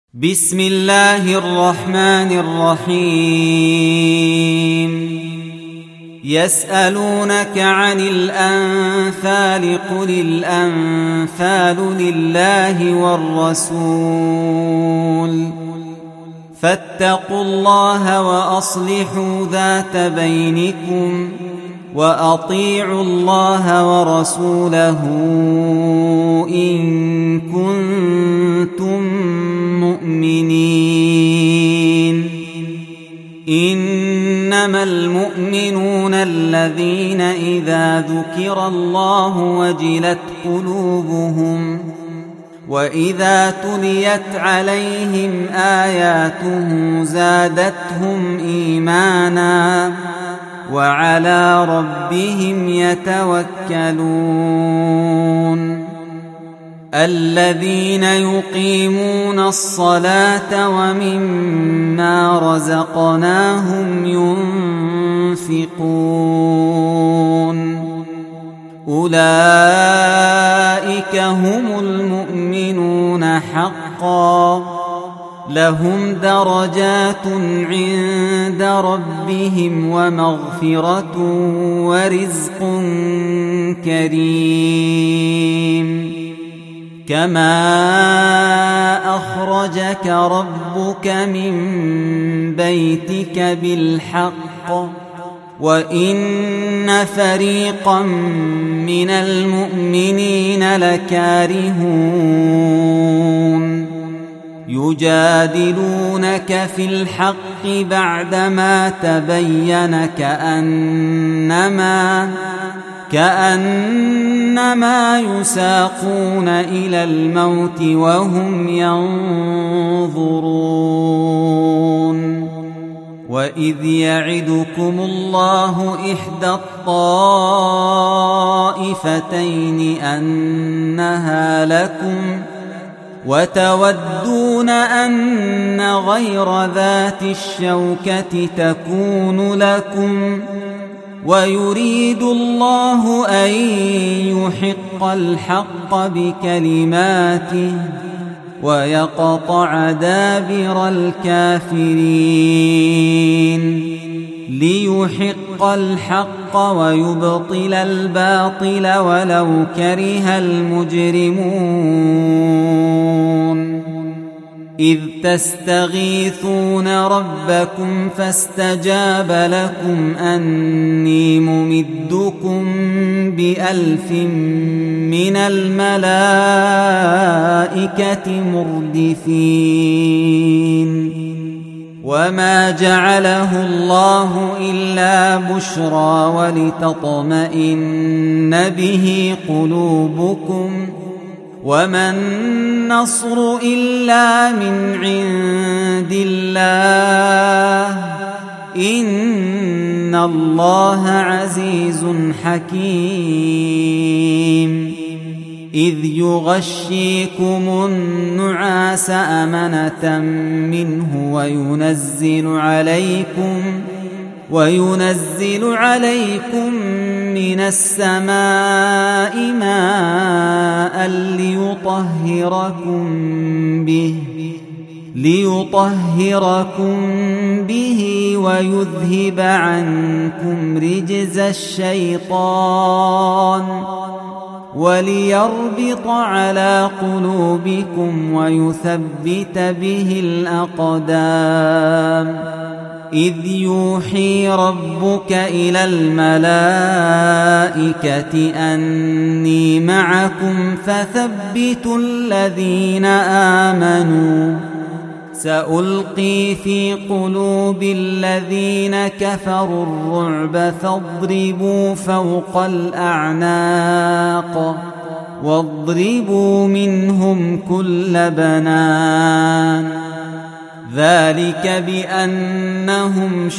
بسم الله الرحمن الرحيم يسألونك عن الأنفال قل الأنفال لله والرسول فاتقوا الله وأصلحوا ذات بينكم وأطيعوا الله ورسوله إن كنتم مؤمنين إنما المؤمنون الذين إذا ذكر الله وجلت قلوبهم وإذا تليت عليهم آياته زادتهم إيمانا وعلى ربهم يتوكلون الذين يقيمون الصلاة ومما رزقناهم ينفقون أولئك هم المؤمنون حقا لهم درجات عند ربهم ومغفرة ورزق كريم كما أخرجك ربك من بيتك بالحق وإن فريقا من المؤمنين لكارهون يجادلونك في الحق بعدما تبين كأنما يساقون إلى الموت وهم ينظرون وإذ يعدكم الله إحدى الطائفتين أنها لكم وتودون أن غير ذات الشوكة تكون لكم ويريد الله أن يحق الحق بكلماته ويقطع دابر الكافرين ليحق الحق ويبطل الباطل ولو كره المجرمون إذ تستغيثون ربكم فاستجاب لكم أني ممدكم ب1000 من الملائكة مردفين وما جعله الله إلا بشرى ولتطمئن به قلوبكم وما النصر إلا من عند الله إن الله عزيز حكيم إذ يغشيكم النعاس أمنة منه وينزل عليكم من السماء ماء ليطهركم به ويذهب عنكم رجز الشيطان وليربط على قلوبكم ويثبت به الأقدام إذ يوحي ربك إلى الملائكة أني معكم فثبتوا الذين آمنوا سألقي في قلوب الذين كفروا الرعب فاضربوا فوق الأعناق واضربوا منهم كل بنان ذلك بأنهم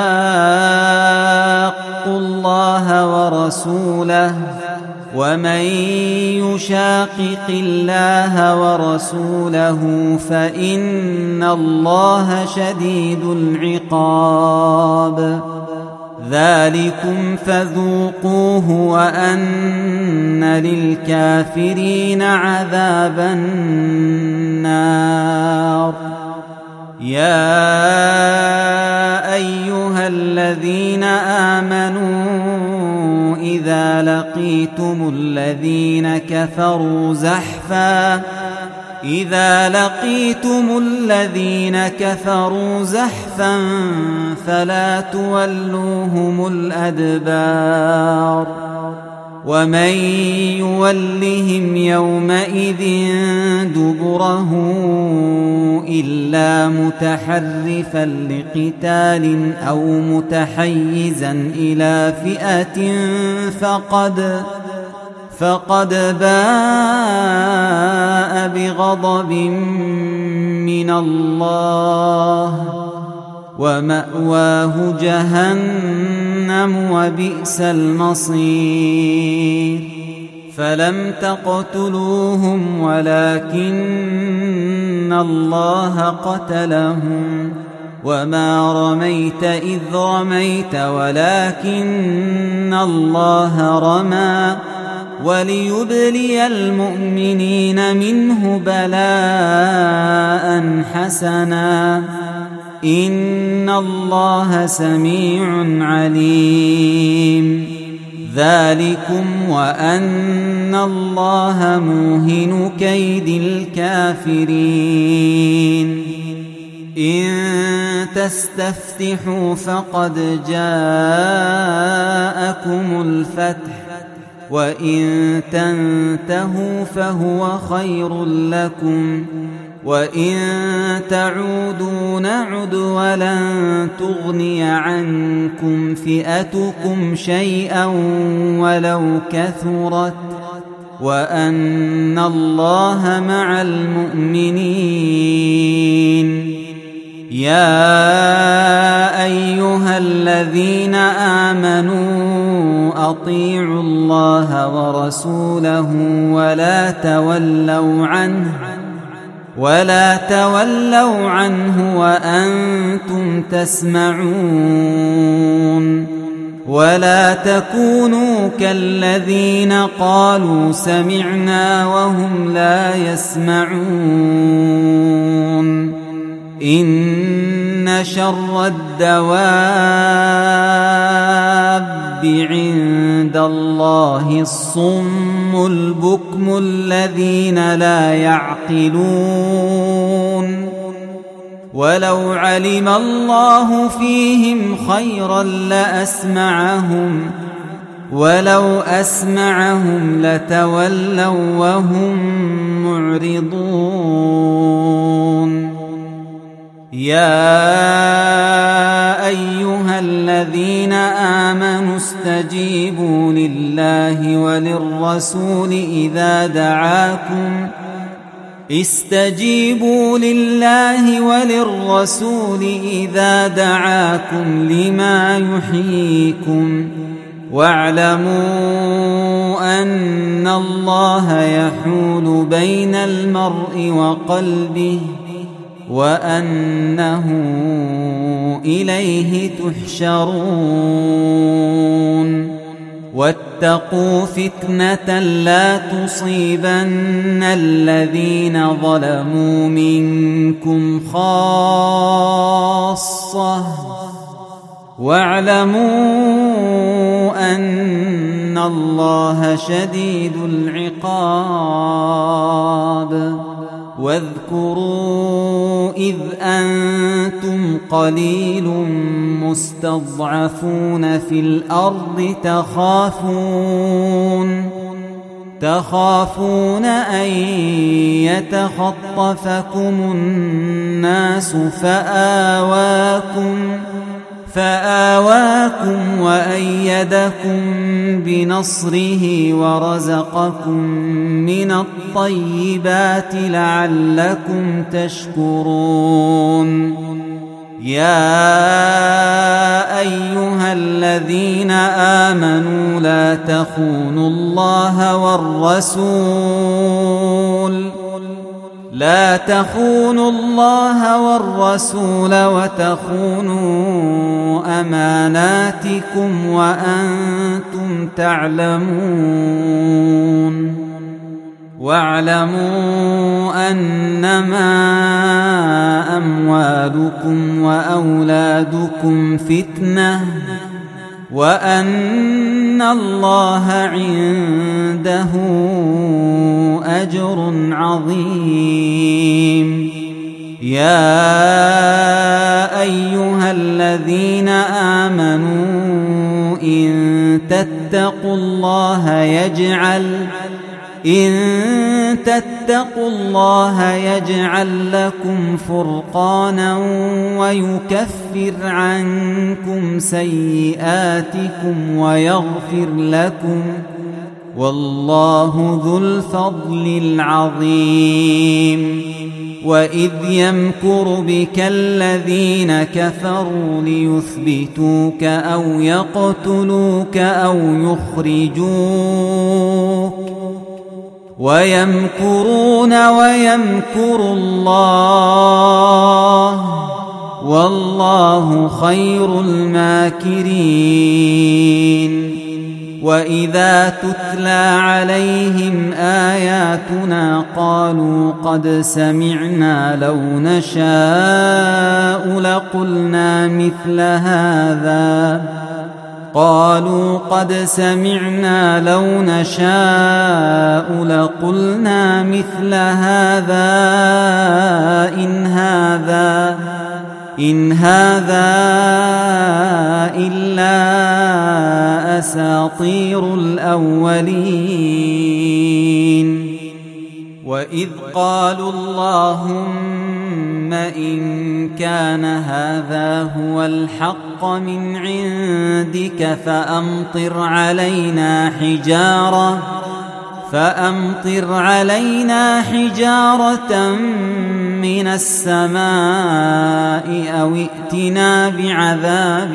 شاقوا الله ورسوله ومن يشاقق الله ورسوله فإن الله شديد العقاب ذلكم فذوقوه وأن للكافرين عذاب النار يا أيها الذين آمنوا إذا لقيتم الذين كفروا زحفا فلا تولوهم الأدبار ومن يولهم يومئذ دبره إلا متحرفا لقتال أو متحيزا إلى فئة فقد باء بغضب من الله ومأواه جهنم وبئس المصير فلم تقتلوهم ولكن الله قتلهم وما رميت إذ رميت ولكن الله رمى وليبلي المؤمنين منه بلاء حسنا إن الله سميع عليم ذلكم وأن الله موهن كيد الكافرين إن تستفتحوا فقد جاءكم الفتح وإن تنتهوا فهو خير لكم وإن تعودوا نعد ولن تغني عنكم فئتكم شيئا ولو كثرت وأن الله مع المؤمنين يا أيها الذين آمنوا أطيعوا الله ورسوله ولا تولوا عنه وأنتم تسمعون ولا تكونوا كالذين قالوا سمعنا وهم لا يسمعون إن شر الدواب عند الله الصم البكم الذين لا يعقلون ولو علم الله فيهم خيرا ولو أسمعهم لتولوا وهم معرضون يا أيها الذين آمنوا استجيبوا لله وللرسول إذا دعاكم لما يحييكم واعلموا أن الله يحول بين المرء وقلبه وأنه إليه تحشرون واتقوا فتنة لا تصيبن الذين ظلموا منكم خاصة واعلموا أن الله شديد العقاب واذكروا إذ أنتم قليل مستضعفون في الأرض تخافون أن يتخطفكم الناس فآواكم وأيدكم بنصره ورزقكم من الطيبات لعلكم تشكرون يا أيها الذين آمنوا لا تخونوا الله والرسول وتخونوا أماناتكم وأنتم تعلمون واعلموا أنما أموالكم وأولادكم فتنة وأن الله عنده أجر عظيم. يا أيها الذين آمنوا إن تتقوا الله يجعل لكم فرقانا ويكفر عنكم سيئاتكم ويغفر لكم، والله ذو الفضل العظيم. وإذ يمكر بك الذين كفروا ليثبتوك أو يقتلوك أو يخرجوك ويمكرون ويمكر الله والله خير الماكرين. وإذا تتلى عليهم آياتنا قالوا قد سمعنا لو نشاء لقلنا مثل هذا إن هذا إلا أساطير الأولين. وإذ قالوا اللهم إن كان هذا هو الحق من عندك فأمطر علينا حجارة من السماء أو ائتنا بعذاب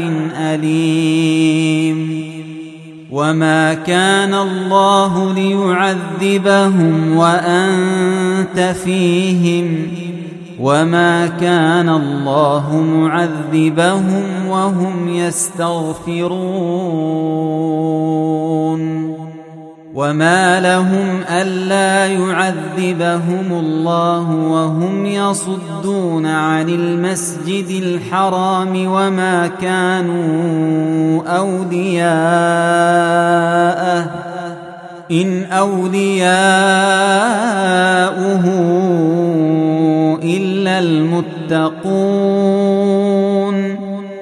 أليم. وما كان الله ليعذبهم وأنت فيهم وما كان الله معذبهم وهم يستغفرون. وما لهم ألا يعذبهم الله وهم يصدون عن المسجد الحرام وما كانوا أولياءه إن أولياؤه إلا المتقون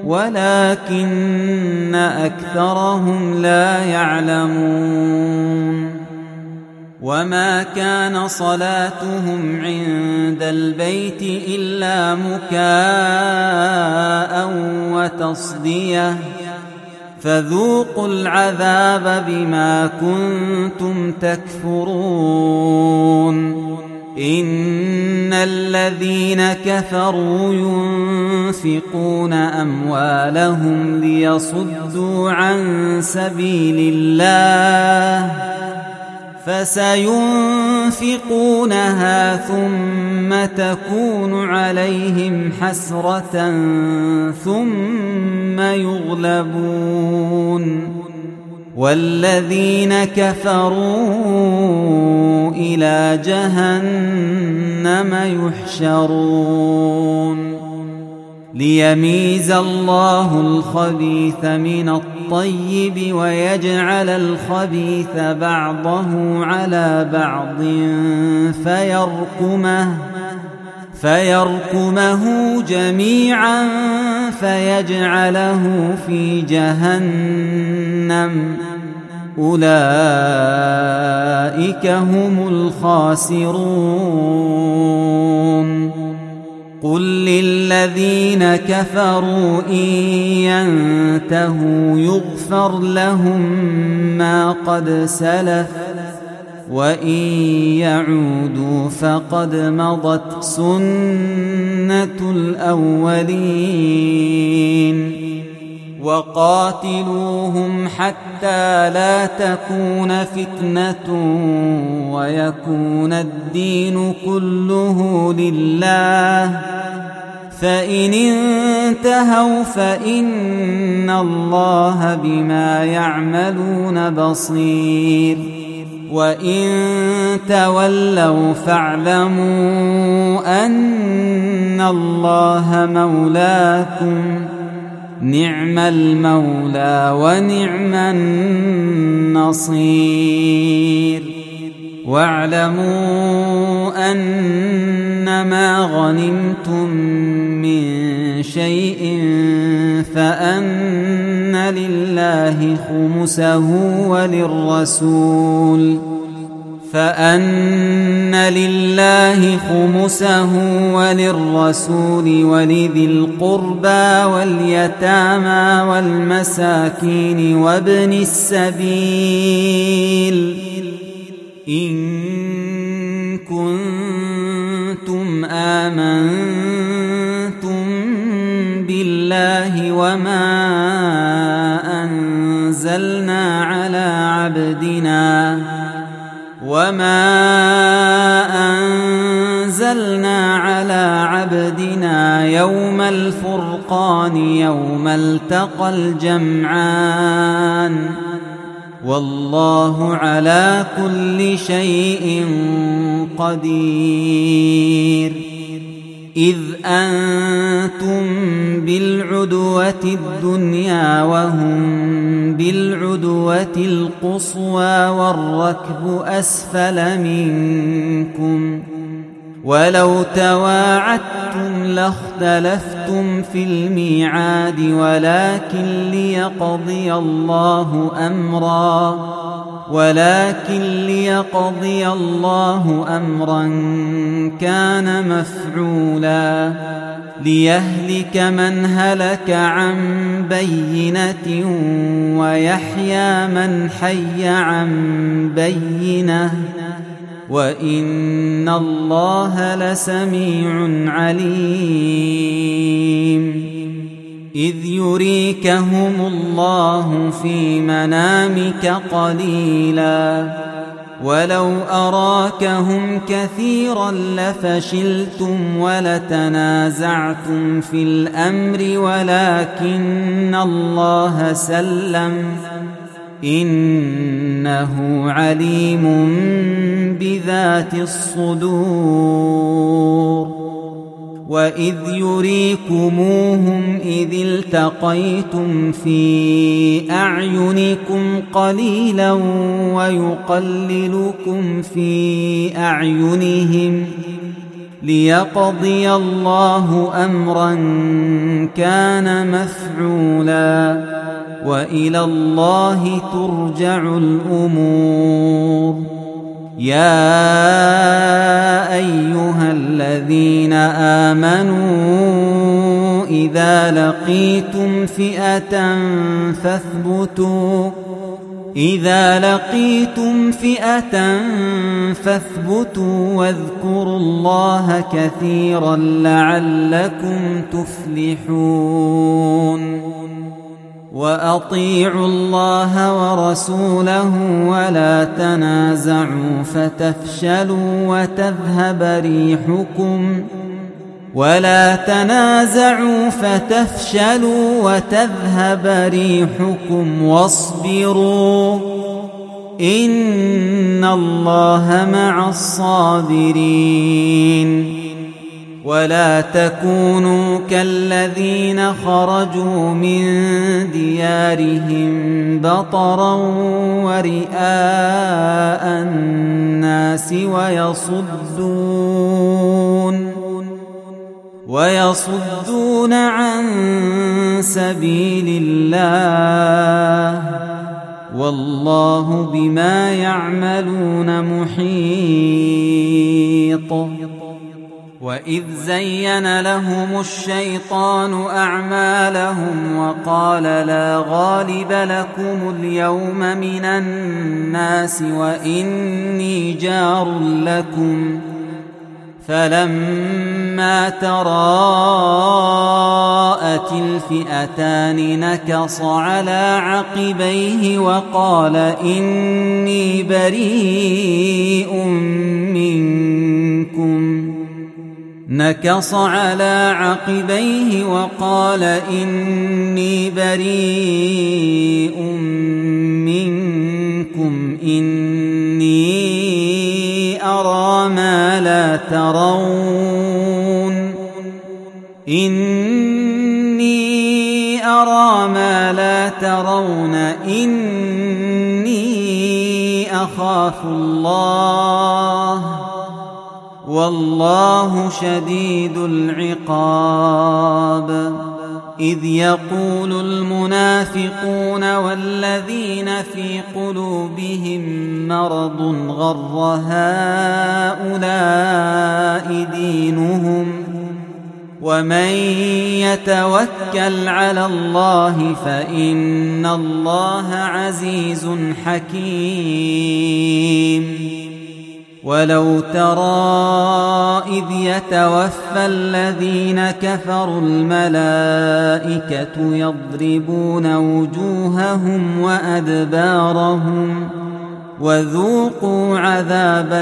ولكن أكثرهم لا يعلمون. وما كان صلاتهم عند البيت إلا مكاء وتصدية فذوقوا العذاب بما كنتم تكفرون. إن الذين كفروا ينفقون أموالهم ليصدوا عن سبيل الله فسينفقونها ثم تكون عليهم حسرة ثم يغلبون والذين كفروا إلى جهنم يحشرون. ليميز الله الخبيث من الطيب ويجعل الخبيث بعضه على بعض فيركمه جميعا فيجعله في جهنم أولئك هم الخاسرون. قل للذين كفروا إن ينتهوا يغفر لهم ما قد سلف وإن يعودوا فقد مضت سنة الأولين. وقاتلوهم حتى لا تكون فتنة ويكون الدين كله لله فإن انتهوا فإن الله بما يعملون بصير. وإن تولوا فاعلموا أن الله مولاكم نعم المولى ونعم النصير واعلموا أنما غنمتم من شيء فأن لله خمسه وللرسول ولذي القربى واليتامى والمساكين وابن السبيل إن كنتم آمنتم بالله وما أنزلنا على عبدنا يوم الفرقان يوم التقى الجمعان والله على كل شيء قدير إذ أنتم بالعدوة الدنيا وهم بالعدوة القصوى والركب أسفل منكم ولو تواعدتم لاختلفتم في الميعاد ولكن ليقضي الله أمرا كان مفعولا ليهلك من هلك عن بينة ويحيى من حي عن بينة وإن الله لسميع عليم إذ يريكهم الله في منامك قليلا ولو أراكهم كثيرا لفشلتم ولتنازعتم في الأمر ولكن الله سلم إنه عليم بذات الصدور وإذ يريكموهم إذ التقيتم في أعينكم قليلا ويقللكم في أعينهم ليقضي الله أمرا كان مفعولا وإلى الله ترجع الأمور يا أيها الذين آمنوا إذا لقيتم فئة فاثبتوا واذكروا الله كثيرا لعلكم تفلحون وأطيعوا الله ورسوله ولا تنازعوا فتفشلوا وتذهب ريحكم واصبروا إن الله مع الصابرين ولا تكونوا كالذين خرجوا من ديارهم بطرا ورئاء الناس ويصدون عن سبيل الله والله بما يعملون محيط وإذ زين لهم الشيطان أعمالهم وقال لا غالب لكم اليوم من الناس وإني جار لكم فلما تراءت الفئتان نكص على عقبيه وقال إني بريء منكم إني لا ترون إني أرى ما لا ترون إني أخاف الله والله شديد العقاب إذ يقول المنافقون والذين في قلوبهم مرض غر هؤلاء دينهم ومن يتوكل على الله فإن الله عزيز حكيم ولو ترى إذ يتوفى الذين كفروا الملائكة يضربون وجوههم وأدبارهم وذوقوا عذاب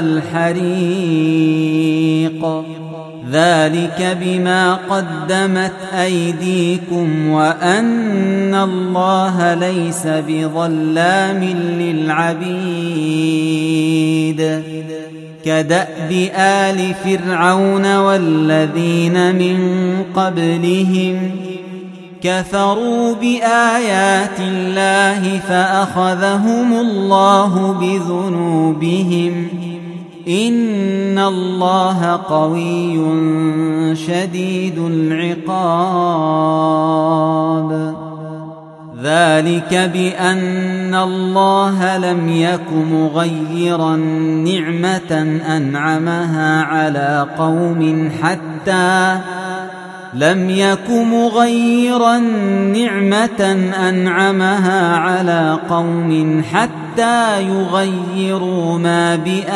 الحريق ذلك بما قدمت أيديكم وأن الله ليس بظلام للعبيد كدأب آل فرعون والذين من قبلهم كفروا بآيات الله فأخذهم الله بذنوبهم إن الله قوي شديد العقاب ذلك بأن الله لم يك مغيرا نعمة أنعمها على قوم حتى يغيروا ما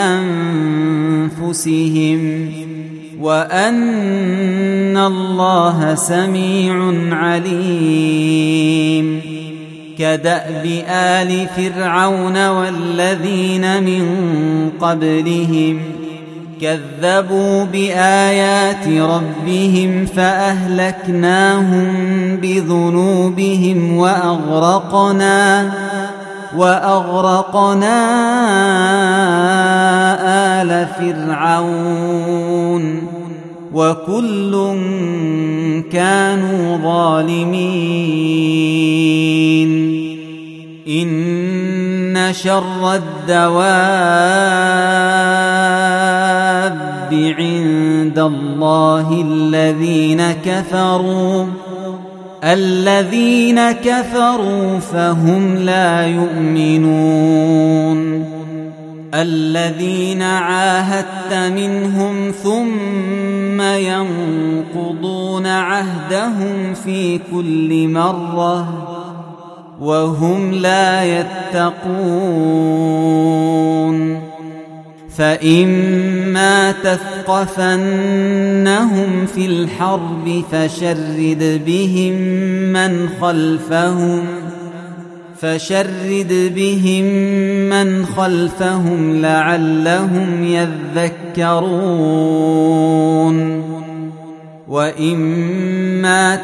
بأنفسهم وأن الله سميع عليم كدأب آل فرعون والذين من قبلهم كذبوا بآيات ربهم فأهلكناهم بذنوبهم وأغرقنا آل فرعون وكل كانوا ظالمين إن شر الدواب عند الله الذين كفروا فهم لا يؤمنون الذين عاهدت منهم ثم ينقضون عهدهم في كل مرة وهم لا يتقون فإما تثقفنهم في الحرب فشرد بهم من خلفهم لعلهم يذكرون وإما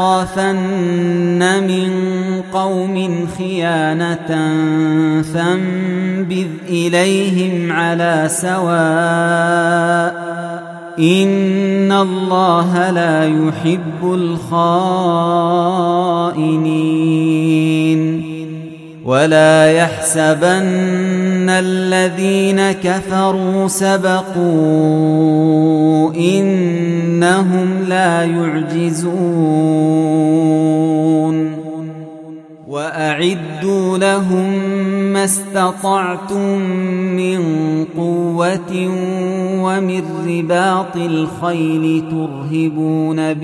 تخافن من قوم خيانة فانبذ إليهم على سواء إن الله لا يحب الخائنين ولا يحسبن الذين كفروا سبقوا إنهم لا يعجزون وأعدوا لهم ما استطعتم من قوة ومن رباط الخيل ترهبون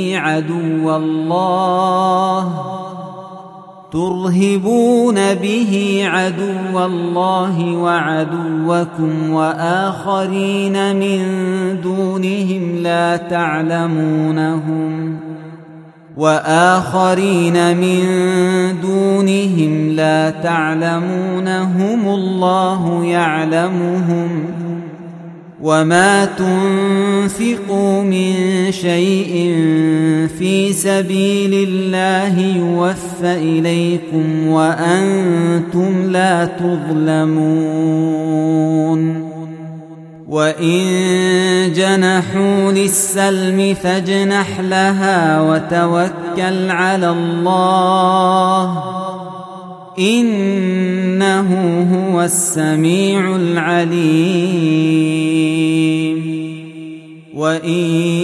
به عدو الله وعدوكم وآخرين من دونهم لا تعلمونهم الله يعلمهم وما تنفقوا من شيء في سبيل الله يوفى إليكم وأنتم لا تظلمون وإن جنحوا للسلم فاجنح لها وتوكل على الله إنه هو السميع العليم وإن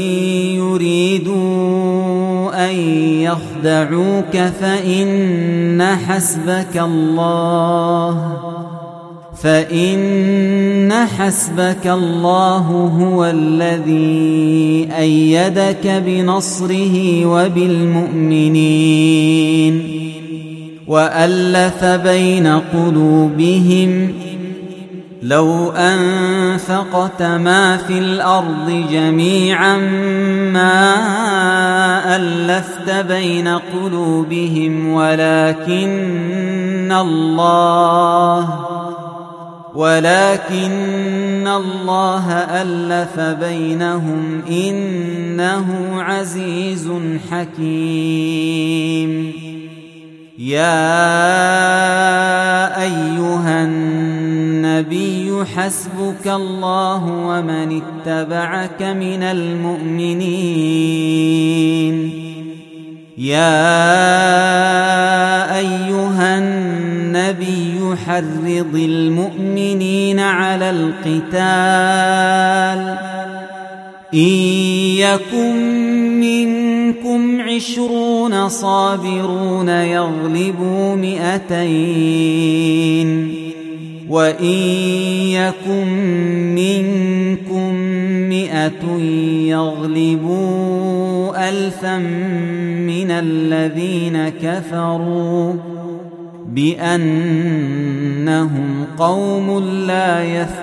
يريدوا أن يخدعوك فإن حسبك الله هو الذي أيدك بنصره وبالمؤمنين وألف بين قلوبهم لو أنفقت ما في الأرض جميعا ما ألفت بين قلوبهم ولكن الله ألف بينهم إنه عزيز حكيم يا أيها النبي حسبك الله ومن اتبعك من المؤمنين يا أيها النبي حرض المؤمنين على القتال إن يكن منكم 20 صابرون يغلبوا 200 وإن يكن منكم 100 يغلبوا 1000 من الذين كفروا بأنهم قوم لا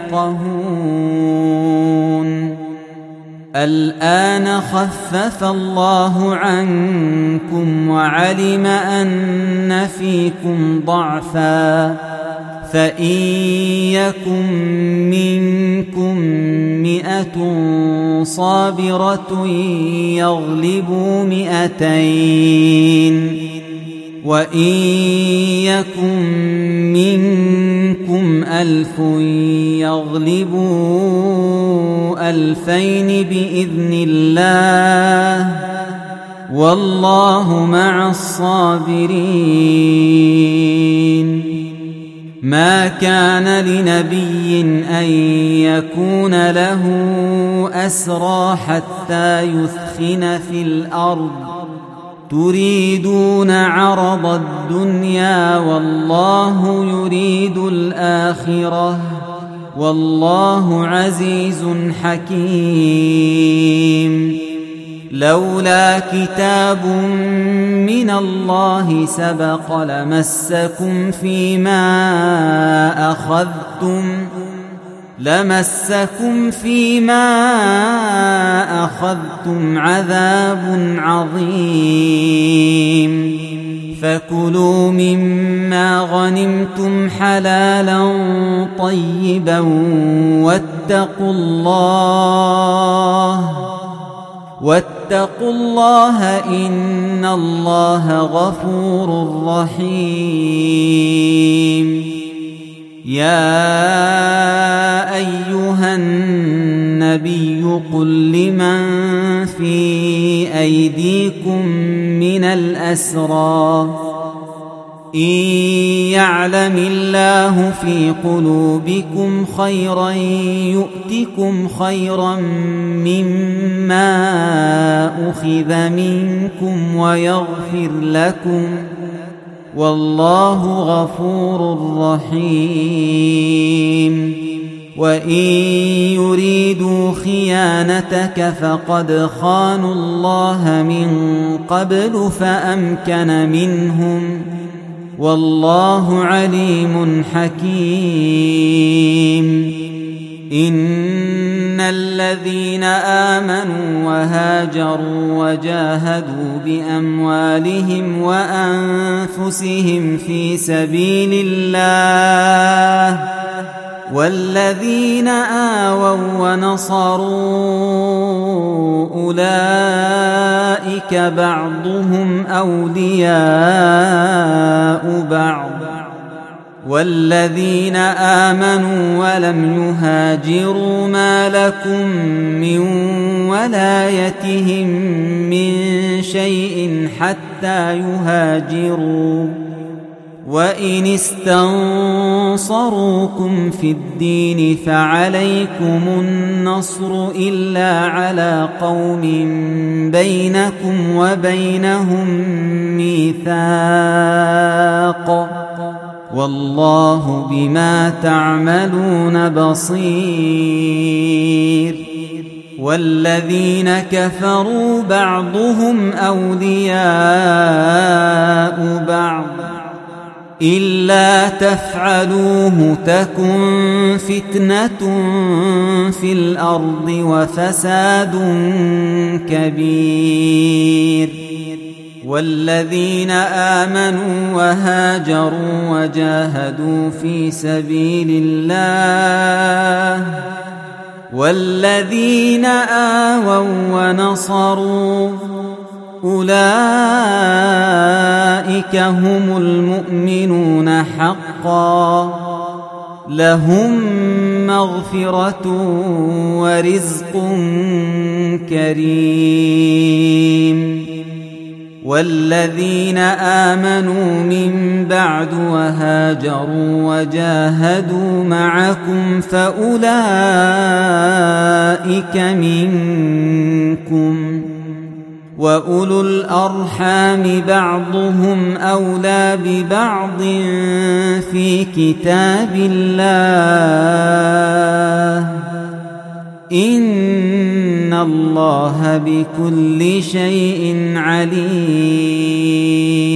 يفقهون الآن خفف الله عنكم وعلم أن فيكم ضعفا فإن يكن منكم 100 صابرة يغلبوا 200 وإن يكن منكم 1000 يغلبوا 2000 بإذن الله والله مع الصابرين ما كان لنبي أن يكون له أسرى حتى يثخن في الأرض تريدون عرض الدنيا والله يريد الآخرة والله عزيز حكيم لولا كتاب من الله سبق لمسكم فيما أخذتم عذاب عظيم فكلوا مما غنمتم حلالا طيبا واتقوا الله إن الله غفور رحيم يا أيها النبي قل لمن في أيديكم من الأسرى إن يعلم الله في قلوبكم خيرا يؤتكم خيرا مما أخذ منكم ويغفر لكم والله غفور رحيم وإن يريدوا خيانتك فقد خانوا الله من قبل فأمكن منهم والله عليم حكيم إن الذين آمنوا وهاجروا وجاهدوا بأموالهم وأنفسهم في سبيل الله والذين آووا ونصروا أولئك بعضهم أولياء بعض والذين آمنوا ولم يهاجروا ما لكم من ولايتهم من شيء حتى يهاجروا وإن استنصروكم في الدين فعليكم النصر إلا على قوم بينكم وبينهم ميثاق والله بما تعملون بصير والذين كفروا بعضهم أولياء بعض إلا تفعلوه تكن فتنة في الأرض وفساد كبير والذين آمنوا وهاجروا وجاهدوا في سبيل الله والذين آووا ونصروا أولئك هم المؤمنون حقا لهم مغفرة ورزق كريم والذين آمنوا من بعد وهاجروا وجاهدوا معكم فأولئك منكم وأولو الأرحام بعضهم أولى ببعض في كتاب الله إن الله بكل شيء عليم